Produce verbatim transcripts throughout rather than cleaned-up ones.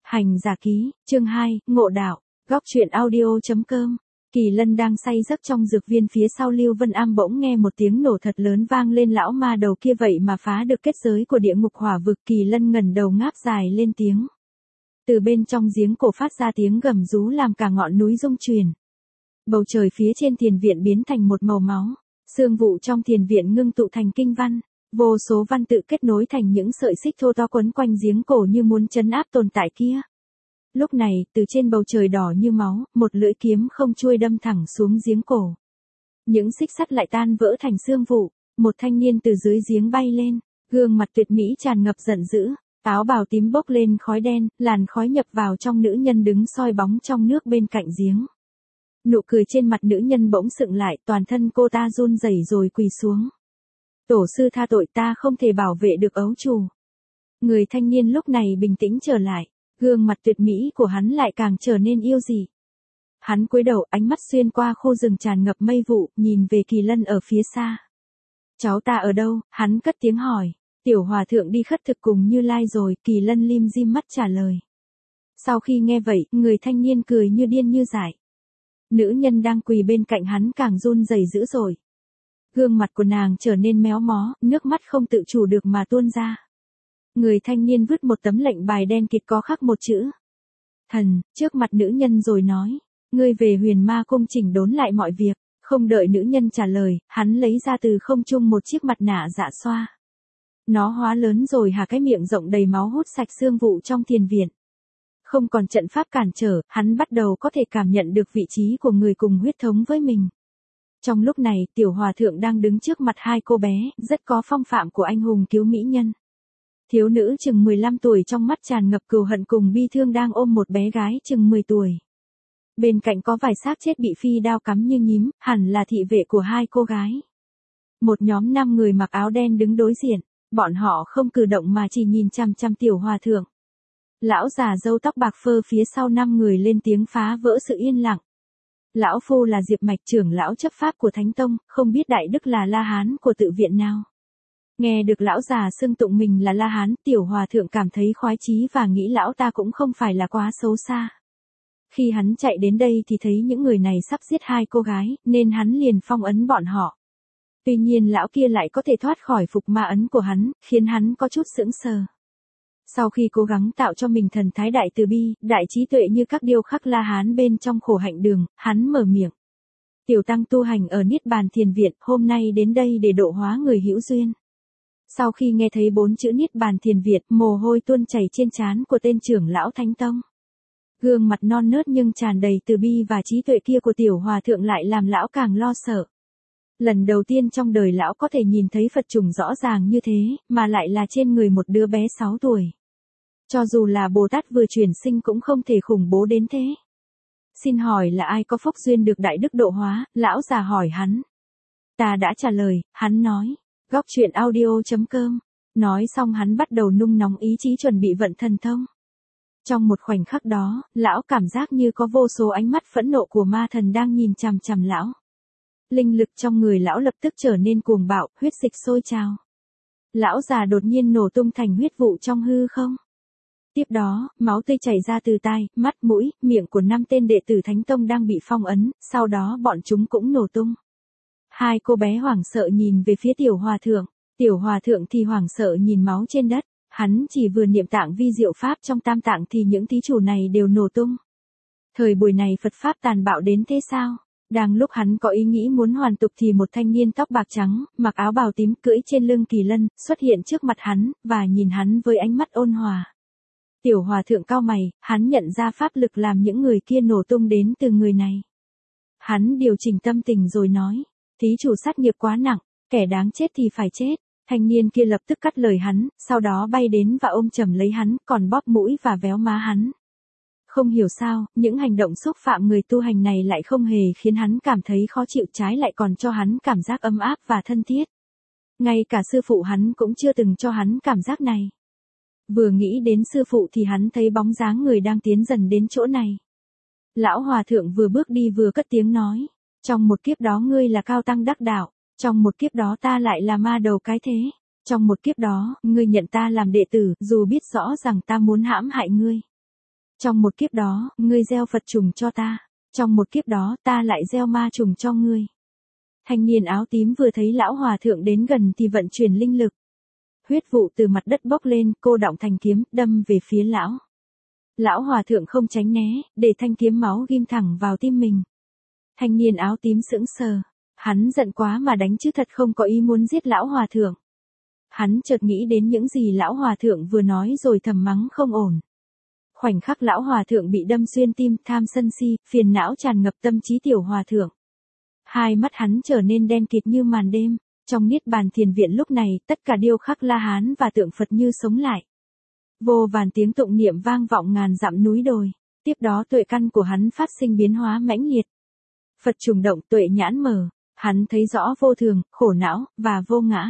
Hành giả ký, chương hai, ngộ đạo, góc truyện audio.com. Kỳ Lân đang say giấc trong dược viên phía sau Lưu Vân Am bỗng nghe một tiếng nổ thật lớn vang lên, lão ma đầu kia vậy mà phá được kết giới của địa ngục hỏa vực. Kỳ Lân ngẩng đầu ngáp dài lên tiếng. Từ bên trong giếng cổ phát ra tiếng gầm rú làm cả ngọn núi rung chuyển. Bầu trời phía trên thiền viện biến thành một màu máu, sương vụ trong thiền viện ngưng tụ thành kinh văn. Vô số văn tự kết nối thành những sợi xích thô to quấn quanh giếng cổ như muốn trấn áp tồn tại kia. Lúc này, từ trên bầu trời đỏ như máu, một lưỡi kiếm không chuôi đâm thẳng xuống giếng cổ. Những xích sắt lại tan vỡ thành sương vụ, một thanh niên từ dưới giếng bay lên, gương mặt tuyệt mỹ tràn ngập giận dữ, áo bào tím bốc lên khói đen, làn khói nhập vào trong nữ nhân đứng soi bóng trong nước bên cạnh giếng. Nụ cười trên mặt nữ nhân bỗng sựng lại, toàn thân cô ta run rẩy rồi quỳ xuống. Tổ sư tha tội, ta không thể bảo vệ được ấu trù. Người thanh niên lúc này bình tĩnh trở lại, gương mặt tuyệt mỹ của hắn lại càng trở nên yêu dị. Hắn cúi đầu, ánh mắt xuyên qua khu rừng tràn ngập mây vụ, nhìn về Kỳ Lân ở phía xa. Cháu ta ở đâu? Hắn cất tiếng hỏi. Tiểu hòa thượng đi khất thực cùng Như Lai rồi, Kỳ Lân lim dim mắt trả lời. Sau khi nghe vậy, người thanh niên cười như điên như dại. Nữ nhân đang quỳ bên cạnh hắn càng run rẩy dữ dội. Gương mặt của nàng trở nên méo mó, nước mắt không tự chủ được mà tuôn ra. Người thanh niên vứt một tấm lệnh bài đen kịt có khắc một chữ thần trước mặt nữ nhân rồi nói, ngươi về Huyền Ma cung chỉnh đốn lại mọi việc. Không đợi nữ nhân trả lời, hắn lấy ra từ không trung một chiếc mặt nạ dạ xoa. Nó hóa lớn rồi hà cái miệng rộng đầy máu hút sạch xương vụ trong thiền viện. Không còn trận pháp cản trở, hắn bắt đầu có thể cảm nhận được vị trí của người cùng huyết thống với mình. Trong lúc này, tiểu hòa thượng đang đứng trước mặt hai cô bé, rất có phong phạm của anh hùng cứu mỹ nhân. Thiếu nữ chừng mười lăm tuổi trong mắt tràn ngập cừu hận cùng bi thương đang ôm một bé gái chừng mười tuổi. Bên cạnh có vài xác chết bị phi đao cắm như nhím, hẳn là thị vệ của hai cô gái. Một nhóm năm người mặc áo đen đứng đối diện, bọn họ không cử động mà chỉ nhìn chằm chằm tiểu hòa thượng. Lão già râu tóc bạc phơ phía sau năm người lên tiếng phá vỡ sự yên lặng. Lão phu là Diệp Mạch, trưởng lão chấp pháp của Thánh Tông, không biết đại đức là La Hán của tự viện nào. Nghe được lão già xưng tụng mình là La Hán, tiểu hòa thượng cảm thấy khoái chí và nghĩ lão ta cũng không phải là quá xấu xa. Khi hắn chạy đến đây thì thấy những người này sắp giết hai cô gái, nên hắn liền phong ấn bọn họ. Tuy nhiên lão kia lại có thể thoát khỏi phục ma ấn của hắn, khiến hắn có chút sững sờ. Sau khi cố gắng tạo cho mình thần thái đại từ bi, đại trí tuệ như các điêu khắc La Hán bên trong khổ hạnh đường, hắn mở miệng. Tiểu tăng tu hành ở Niết Bàn Thiền Viện, hôm nay đến đây để độ hóa người hữu duyên. Sau khi nghe thấy bốn chữ Niết Bàn Thiền Viện, mồ hôi tuôn chảy trên trán của tên trưởng lão Thánh Tông. Gương mặt non nớt nhưng tràn đầy từ bi và trí tuệ kia của tiểu hòa thượng lại làm lão càng lo sợ. Lần đầu tiên trong đời lão có thể nhìn thấy Phật trùng rõ ràng như thế, mà lại là trên người một đứa bé sáu tuổi. Cho dù là Bồ Tát vừa chuyển sinh cũng không thể khủng bố đến thế. Xin hỏi là ai có phúc duyên được đại đức độ hóa? Lão già hỏi hắn. Ta đã trả lời, hắn nói. Góc truyện audio.com. Nói xong hắn bắt đầu nung nóng ý chí chuẩn bị vận thần thông. Trong một khoảnh khắc đó, lão cảm giác như có vô số ánh mắt phẫn nộ của ma thần đang nhìn chằm chằm lão. Linh lực trong người lão lập tức trở nên cuồng bạo, huyết dịch sôi trào. Lão già đột nhiên nổ tung thành huyết vụ trong hư không. Tiếp đó, máu tươi chảy ra từ tai, mắt, mũi, miệng của năm tên đệ tử Thánh Tông đang bị phong ấn, sau đó bọn chúng cũng nổ tung. Hai cô bé hoảng sợ nhìn về phía tiểu hòa thượng, tiểu hòa thượng thì hoảng sợ nhìn máu trên đất, hắn chỉ vừa niệm tạng vi diệu pháp trong tam tạng thì những thí chủ này đều nổ tung. Thời buổi này Phật pháp tàn bạo đến thế sao? Đang lúc hắn có ý nghĩ muốn hoàn tục thì một thanh niên tóc bạc trắng, mặc áo bào tím cưỡi trên lưng Kỳ Lân, xuất hiện trước mặt hắn, và nhìn hắn với ánh mắt ôn hòa. Tiểu hòa thượng cau mày, hắn nhận ra pháp lực làm những người kia nổ tung đến từ người này. Hắn điều chỉnh tâm tình rồi nói, thí chủ sát nghiệp quá nặng, kẻ đáng chết thì phải chết. Thanh niên kia lập tức cắt lời hắn, sau đó bay đến và ôm chầm lấy hắn, còn bóp mũi và véo má hắn. Không hiểu sao, những hành động xúc phạm người tu hành này lại không hề khiến hắn cảm thấy khó chịu, trái lại còn cho hắn cảm giác ấm áp và thân thiết. Ngay cả sư phụ hắn cũng chưa từng cho hắn cảm giác này. Vừa nghĩ đến sư phụ thì hắn thấy bóng dáng người đang tiến dần đến chỗ này. Lão hòa thượng vừa bước đi vừa cất tiếng nói, trong một kiếp đó ngươi là cao tăng đắc đạo, trong một kiếp đó ta lại là ma đầu cái thế. Trong một kiếp đó, ngươi nhận ta làm đệ tử, dù biết rõ rằng ta muốn hãm hại ngươi. Trong một kiếp đó, ngươi gieo Phật trùng cho ta. Trong một kiếp đó, ta lại gieo ma trùng cho ngươi. Thanh niên áo tím vừa thấy lão hòa thượng đến gần thì vận chuyển linh lực. Huyết vụ từ mặt đất bốc lên, cô đọng thành kiếm, đâm về phía lão. Lão hòa thượng không tránh né, để thanh kiếm máu ghim thẳng vào tim mình. Thanh niên áo tím sững sờ. Hắn giận quá mà đánh chứ thật không có ý muốn giết lão hòa thượng. Hắn chợt nghĩ đến những gì lão hòa thượng vừa nói rồi thầm mắng không ổn. Khoảnh khắc lão hòa thượng bị đâm xuyên tim, tham sân si, phiền não tràn ngập tâm trí tiểu hòa thượng. Hai mắt hắn trở nên đen kịt như màn đêm. Trong niết bàn thiền viện lúc này, tất cả điêu khắc La Hán và tượng Phật như sống lại. Vô vàn tiếng tụng niệm vang vọng ngàn dặm núi đồi. Tiếp đó tuệ căn của hắn phát sinh biến hóa mãnh liệt. Phật trùng động, tuệ nhãn mở. Hắn thấy rõ vô thường, khổ não, và vô ngã.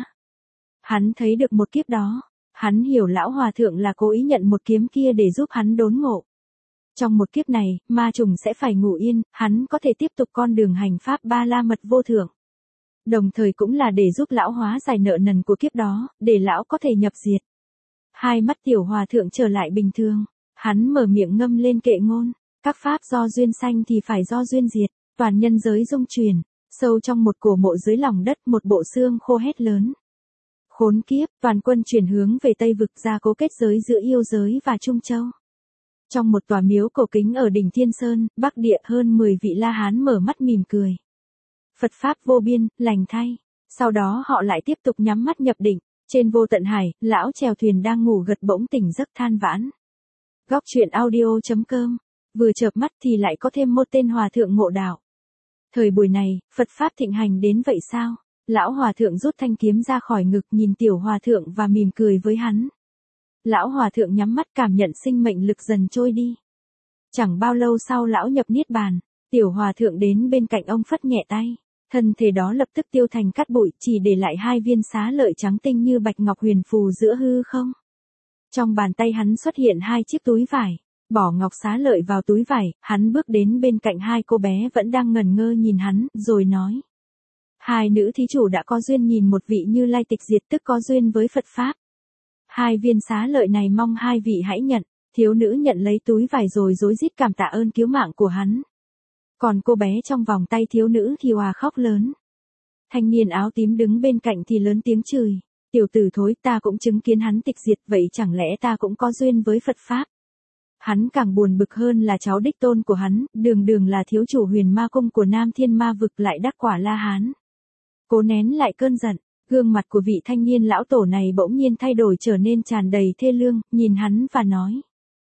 Hắn thấy được một kiếp đó. Hắn hiểu lão hòa thượng là cố ý nhận một kiếm kia để giúp hắn đốn ngộ. Trong một kiếp này, ma trùng sẽ phải ngủ yên, hắn có thể tiếp tục con đường hành pháp ba la mật vô thượng. Đồng thời cũng là để giúp lão hóa giải nợ nần của kiếp đó, để lão có thể nhập diệt. Hai mắt tiểu hòa thượng trở lại bình thường. Hắn mở miệng ngâm lên kệ ngôn. Các pháp do duyên sanh thì phải do duyên diệt. Toàn nhân giới rung chuyển. Sâu trong một cổ mộ dưới lòng đất, một bộ xương khô hét lớn. Khốn kiếp, toàn quân chuyển hướng về Tây Vực ra cố kết giới giữa yêu giới và Trung Châu. Trong một tòa miếu cổ kính ở đỉnh Thiên Sơn, Bắc Địa, hơn mười vị La Hán mở mắt mỉm cười. Phật Pháp vô biên, lành thay. Sau đó họ lại tiếp tục nhắm mắt nhập định. Trên vô tận hải, lão chèo thuyền đang ngủ gật bỗng tỉnh giấc than vãn. Góc truyện audio chấm com. Vừa chợp mắt thì lại có thêm một tên hòa thượng ngộ đạo. Thời buổi này, Phật Pháp thịnh hành đến vậy sao? Lão hòa thượng rút thanh kiếm ra khỏi ngực nhìn tiểu hòa thượng và mỉm cười với hắn. Lão hòa thượng nhắm mắt cảm nhận sinh mệnh lực dần trôi đi. Chẳng bao lâu sau lão nhập niết bàn, tiểu hòa thượng đến bên cạnh ông phất nhẹ tay. Thân thể đó lập tức tiêu thành cát bụi, chỉ để lại hai viên xá lợi trắng tinh như bạch ngọc huyền phù giữa hư không. Trong bàn tay hắn xuất hiện hai chiếc túi vải. Bỏ ngọc xá lợi vào túi vải, hắn bước đến bên cạnh hai cô bé vẫn đang ngẩn ngơ nhìn hắn, rồi nói. Hai nữ thí chủ đã có duyên nhìn một vị Như Lai tịch diệt, tức có duyên với Phật Pháp. Hai viên xá lợi này mong hai vị hãy nhận. Thiếu nữ nhận lấy túi vải rồi rối rít cảm tạ ơn cứu mạng của hắn. Còn cô bé trong vòng tay thiếu nữ thì òa khóc lớn. Thanh niên áo tím đứng bên cạnh thì lớn tiếng chửi. Tiểu tử thối, ta cũng chứng kiến hắn tịch diệt, vậy chẳng lẽ ta cũng có duyên với Phật Pháp? Hắn càng buồn bực hơn là cháu đích tôn của hắn, đường đường là thiếu chủ Huyền Ma Cung của Nam Thiên Ma Vực lại đắc quả La Hán. Cố nén lại cơn giận, gương mặt của vị thanh niên lão tổ này bỗng nhiên thay đổi trở nên tràn đầy thê lương, nhìn hắn và nói.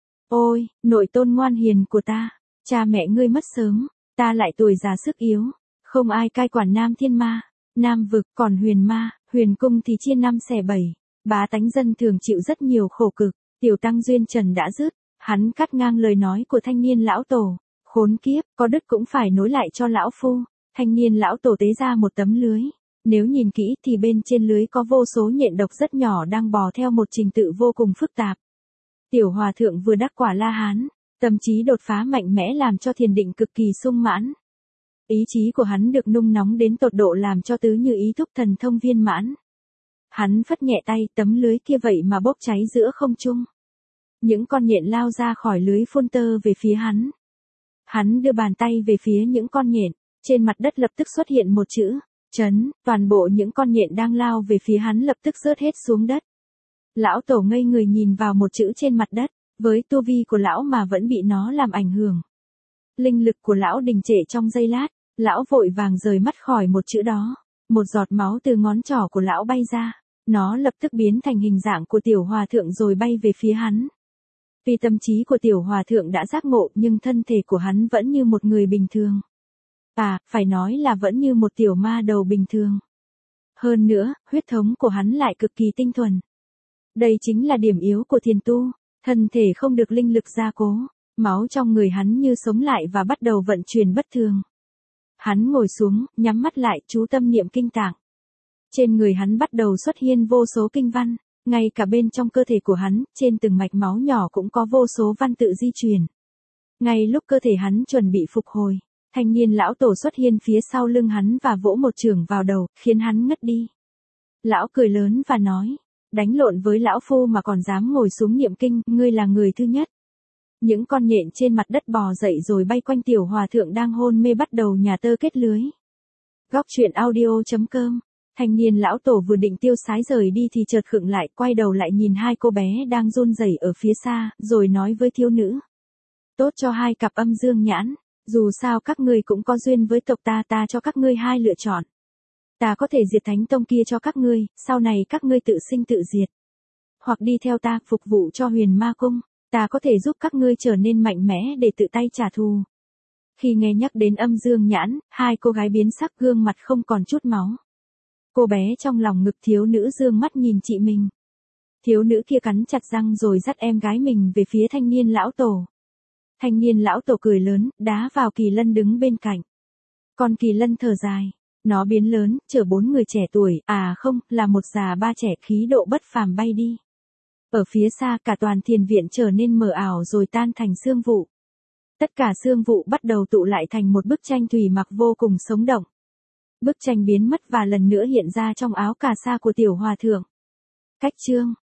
Ôi, nội tôn ngoan hiền của ta, cha mẹ ngươi mất sớm, ta lại tuổi già sức yếu, không ai cai quản Nam Thiên Ma, Nam Vực, còn Huyền Ma, Huyền Cung thì chia năm xẻ bảy, bá tánh dân thường chịu rất nhiều khổ cực, tiểu tăng duyên trần đã dứt. Hắn cắt ngang lời nói của thanh niên lão tổ. Khốn kiếp, có đứt cũng phải nối lại cho lão phu. Thanh niên lão tổ tế ra một tấm lưới. Nếu nhìn kỹ thì bên trên lưới có vô số nhện độc rất nhỏ đang bò theo một trình tự vô cùng phức tạp. Tiểu hòa thượng vừa đắc quả La Hán, tâm trí đột phá mạnh mẽ làm cho thiền định cực kỳ sung mãn. Ý chí của hắn được nung nóng đến tột độ làm cho tứ như ý thúc thần thông viên mãn. Hắn phất nhẹ tay, tấm lưới kia vậy mà bốc cháy giữa không trung. Những con nhện lao ra khỏi lưới phun tơ về phía hắn. Hắn đưa bàn tay về phía những con nhện, trên mặt đất lập tức xuất hiện một chữ, chấn, toàn bộ những con nhện đang lao về phía hắn lập tức rớt hết xuống đất. Lão tổ ngây người nhìn vào một chữ trên mặt đất, với tu vi của lão mà vẫn bị nó làm ảnh hưởng. Linh lực của lão đình trệ trong giây lát, lão vội vàng rời mắt khỏi một chữ đó, một giọt máu từ ngón trỏ của lão bay ra, nó lập tức biến thành hình dạng của tiểu hòa thượng rồi bay về phía hắn. Vì tâm trí của tiểu hòa thượng đã giác ngộ nhưng thân thể của hắn vẫn như một người bình thường. À, phải nói là vẫn như một tiểu ma đầu bình thường. Hơn nữa, huyết thống của hắn lại cực kỳ tinh thuần. Đây chính là điểm yếu của thiền tu, thân thể không được linh lực gia cố, máu trong người hắn như sống lại và bắt đầu vận chuyển bất thường. Hắn ngồi xuống, nhắm mắt lại, chú tâm niệm kinh tạng. Trên người hắn bắt đầu xuất hiện vô số kinh văn. Ngay cả bên trong cơ thể của hắn, trên từng mạch máu nhỏ cũng có vô số văn tự di chuyển. Ngay lúc cơ thể hắn chuẩn bị phục hồi, thanh niên lão tổ xuất hiện phía sau lưng hắn và vỗ một chưởng vào đầu, khiến hắn ngất đi. Lão cười lớn và nói, đánh lộn với lão phu mà còn dám ngồi xuống niệm kinh, ngươi là người thứ nhất. Những con nhện trên mặt đất bò dậy rồi bay quanh tiểu hòa thượng đang hôn mê bắt đầu nhà tơ kết lưới. Góc truyện audio chấm com. Thanh niên lão tổ vừa định tiêu sái rời đi thì chợt khựng lại, quay đầu lại nhìn hai cô bé đang run rẩy ở phía xa, rồi nói với thiếu nữ. Tốt cho hai cặp âm dương nhãn, dù sao các ngươi cũng có duyên với tộc ta, ta cho các ngươi hai lựa chọn. Ta có thể diệt thánh tông kia cho các ngươi, sau này các ngươi tự sinh tự diệt. Hoặc đi theo ta, phục vụ cho huyền ma cung, ta có thể giúp các ngươi trở nên mạnh mẽ để tự tay trả thù. Khi nghe nhắc đến âm dương nhãn, hai cô gái biến sắc, gương mặt không còn chút máu. Cô bé trong lòng ngực thiếu nữ dương mắt nhìn chị mình. Thiếu nữ kia cắn chặt răng rồi dắt em gái mình về phía thanh niên lão tổ. Thanh niên lão tổ cười lớn, đá vào kỳ lân đứng bên cạnh. Còn kỳ lân thở dài. Nó biến lớn, chở bốn người trẻ tuổi, à không, là một già ba trẻ, khí độ bất phàm bay đi. Ở phía xa cả toàn thiền viện trở nên mờ ảo rồi tan thành sương vụ. Tất cả sương vụ bắt đầu tụ lại thành một bức tranh thủy mặc vô cùng sống động. Bức tranh biến mất và lần nữa hiện ra trong áo cà sa của tiểu hòa thượng. Cách chương